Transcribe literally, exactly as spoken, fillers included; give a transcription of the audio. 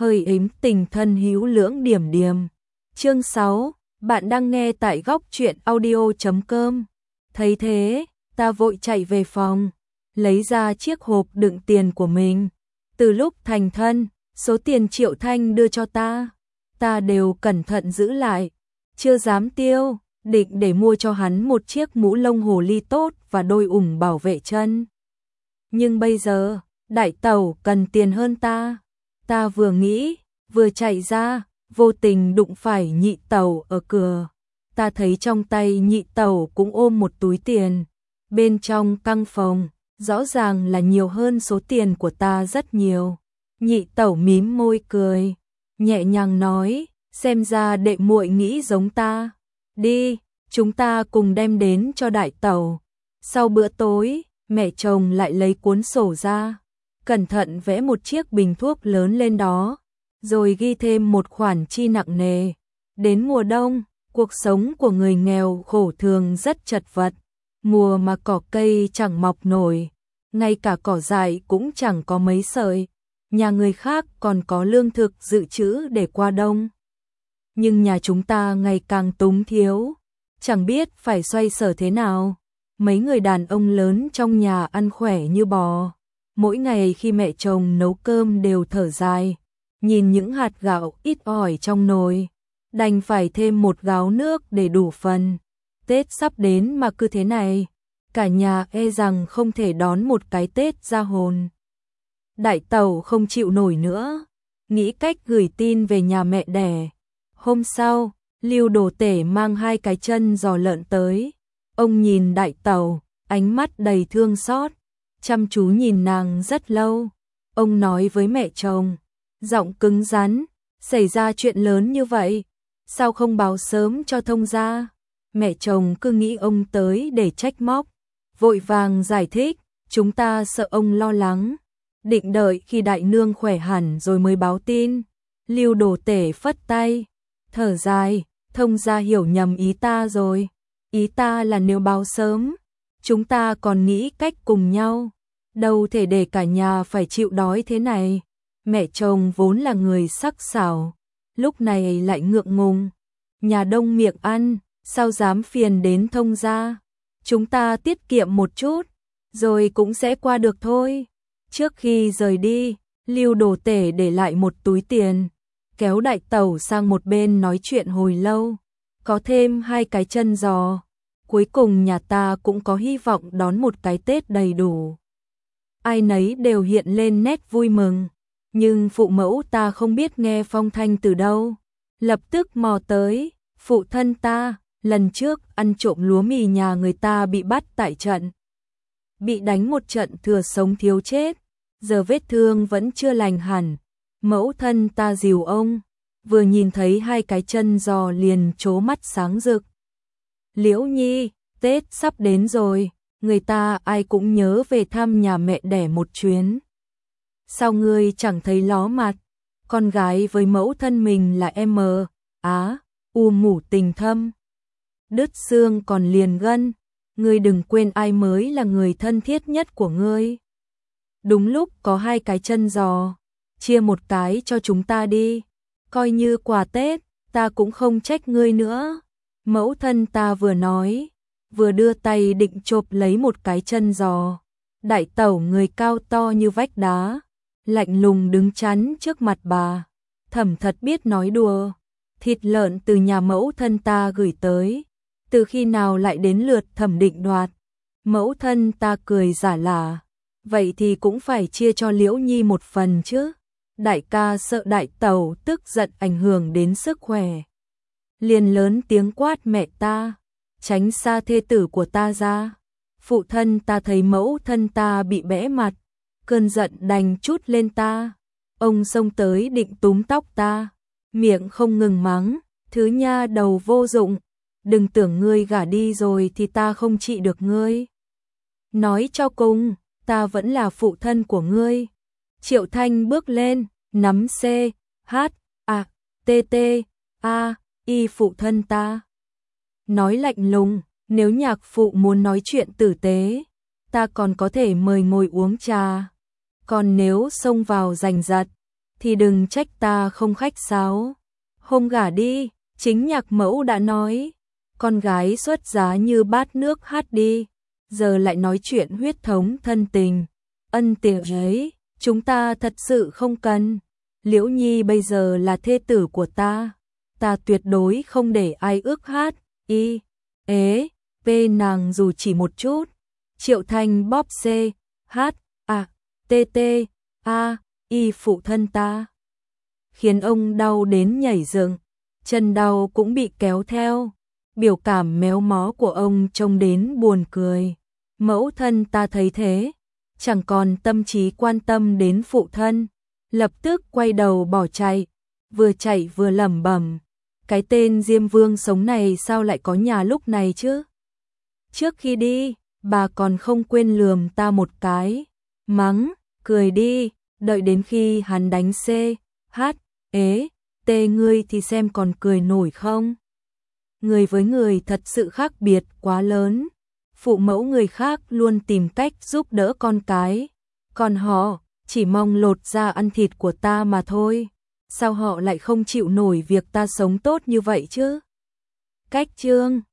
hơi ếm tình thân hữu lưỡng điểm điểm. Chương sáu, bạn đang nghe tại góc truyện audio chấm com. Thấy thế, ta vội chạy về phòng, lấy ra chiếc hộp đựng tiền của mình. Từ lúc thành thân, số tiền Triệu Thanh đưa cho ta, ta đều cẩn thận giữ lại, chưa dám tiêu, định để mua cho hắn một chiếc mũ lông hồ ly tốt và đôi ủng bảo vệ chân. Nhưng bây giờ, đại tẩu cần tiền hơn ta. Ta vừa nghĩ, vừa chạy ra, vô tình đụng phải nhị tẩu ở cửa. Ta thấy trong tay nhị tẩu cũng ôm một túi tiền. Bên trong căn phòng, rõ ràng là nhiều hơn số tiền của ta rất nhiều. Nhị tẩu mím môi cười, nhẹ nhàng nói, xem ra đệ muội nghĩ giống ta. Đi, chúng ta cùng đem đến cho đại tẩu. Sau bữa tối, mẹ chồng lại lấy cuốn sổ ra, cẩn thận vẽ một chiếc bình thuốc lớn lên đó, rồi ghi thêm một khoản chi nặng nề. Đến mùa đông, cuộc sống của người nghèo khổ thường rất chật vật, mùa mà cỏ cây chẳng mọc nổi, ngay cả cỏ dại cũng chẳng có mấy sợi, nhà người khác còn có lương thực dự trữ để qua đông. Nhưng nhà chúng ta ngày càng túng thiếu, chẳng biết phải xoay sở thế nào. Mấy người đàn ông lớn trong nhà ăn khỏe như bò, mỗi ngày khi mẹ chồng nấu cơm đều thở dài, nhìn những hạt gạo ít ỏi trong nồi, đành phải thêm một gáo nước để đủ phần. Tết sắp đến mà cứ thế này, cả nhà e rằng không thể đón một cái Tết ra hồn. Đại tẩu không chịu nổi nữa, nghĩ cách gửi tin về nhà mẹ đẻ. Hôm sau, Lưu Đồ Tể mang hai cái chân giò lợn tới. Ông nhìn đại tẩu, ánh mắt đầy thương xót, chăm chú nhìn nàng rất lâu. Ông nói với mẹ chồng, giọng cứng rắn, xảy ra chuyện lớn như vậy, sao không báo sớm cho thông gia? Mẹ chồng cứ nghĩ ông tới để trách móc, vội vàng giải thích, chúng ta sợ ông lo lắng, định đợi khi đại nương khỏe hẳn rồi mới báo tin. Lưu Đồ Tể phất tay, thở dài, thông gia hiểu nhầm ý ta rồi. Ý ta là nếu báo sớm, chúng ta còn nghĩ cách cùng nhau, đâu thể để cả nhà phải chịu đói thế này. Mẹ chồng vốn là người sắc sảo, lúc này lại ngượng ngùng, nhà đông miệng ăn, sao dám phiền đến thông gia. Chúng ta tiết kiệm một chút, rồi cũng sẽ qua được thôi. Trước khi rời đi, Lưu Đồ Tể để lại một túi tiền, kéo đại tẩu sang một bên nói chuyện hồi lâu. Có thêm hai cái chân giò, cuối cùng nhà ta cũng có hy vọng đón một cái Tết đầy đủ. Ai nấy đều hiện lên nét vui mừng, nhưng phụ mẫu ta không biết nghe phong thanh từ đâu, lập tức mò tới, phụ thân ta, lần trước ăn trộm lúa mì nhà người ta bị bắt tại trận. Bị đánh một trận thừa sống thiếu chết, giờ vết thương vẫn chưa lành hẳn, mẫu thân ta dìu ông. Vừa nhìn thấy hai cái chân giò liền trố mắt sáng rực. Liễu Nhi, Tết sắp đến rồi, người ta ai cũng nhớ về thăm nhà mẹ đẻ một chuyến. Sao ngươi chẳng thấy ló mặt, con gái với mẫu thân mình là em mờ, á, u mủ tình thâm. Đứt xương còn liền gân, ngươi đừng quên ai mới là người thân thiết nhất của ngươi. Đúng lúc có hai cái chân giò, chia một cái cho chúng ta đi. Coi như quà Tết, ta cũng không trách ngươi nữa. Mẫu thân ta vừa nói, vừa đưa tay định chộp lấy một cái chân giò. Đại tẩu người cao to như vách đá, lạnh lùng đứng chắn trước mặt bà. Thẩm thật biết nói đùa, thịt lợn từ nhà mẫu thân ta gửi tới, từ khi nào lại đến lượt Thẩm định đoạt. Mẫu thân ta cười giả lả, vậy thì cũng phải chia cho Liễu Nhi một phần chứ. Đại ca sợ đại tẩu tức giận ảnh hưởng đến sức khỏe, liền lớn tiếng quát mẹ ta, tránh xa thê tử của ta ra. Phụ thân ta thấy mẫu thân ta bị bẽ mặt, cơn giận đành trút lên ta. Ông xông tới định túm tóc ta, miệng không ngừng mắng, thứ nha đầu vô dụng, đừng tưởng ngươi gả đi rồi thì ta không trị được ngươi. Nói cho cùng, ta vẫn là phụ thân của ngươi. Triệu Thanh bước lên, nắm C, H, A, T, T, A, Y phụ thân ta. Nói lạnh lùng, nếu nhạc phụ muốn nói chuyện tử tế, ta còn có thể mời ngồi uống trà. Còn nếu xông vào giành giật, thì đừng trách ta không khách sáo. Hôm gả đi, chính nhạc mẫu đã nói, con gái xuất giá như bát nước hát đi, giờ lại nói chuyện huyết thống thân tình. Ân tiệc ấy, chúng ta thật sự không cần. Liễu Nhi bây giờ là thê tử của ta, ta tuyệt đối không để ai ước hát, y, ế, p nàng dù chỉ một chút. Triệu Thanh bóp c, hát, a, t t, a, y phụ thân ta. Khiến ông đau đến nhảy dựng, chân đau cũng bị kéo theo. Biểu cảm méo mó của ông trông đến buồn cười. Mẫu thân ta thấy thế, chẳng còn tâm trí quan tâm đến phụ thân, lập tức quay đầu bỏ chạy, vừa chạy vừa lẩm bẩm, cái tên Diêm Vương sống này sao lại có nhà lúc này chứ? Trước khi đi, bà còn không quên lườm ta một cái, mắng, cười đi, đợi đến khi hắn đánh C, H, ế, tê ngươi thì xem còn cười nổi không? Người với người thật sự khác biệt quá lớn. Phụ mẫu người khác luôn tìm cách giúp đỡ con cái, còn họ chỉ mong lột da ăn thịt của ta mà thôi. Sao họ lại không chịu nổi việc ta sống tốt như vậy chứ? Cách chương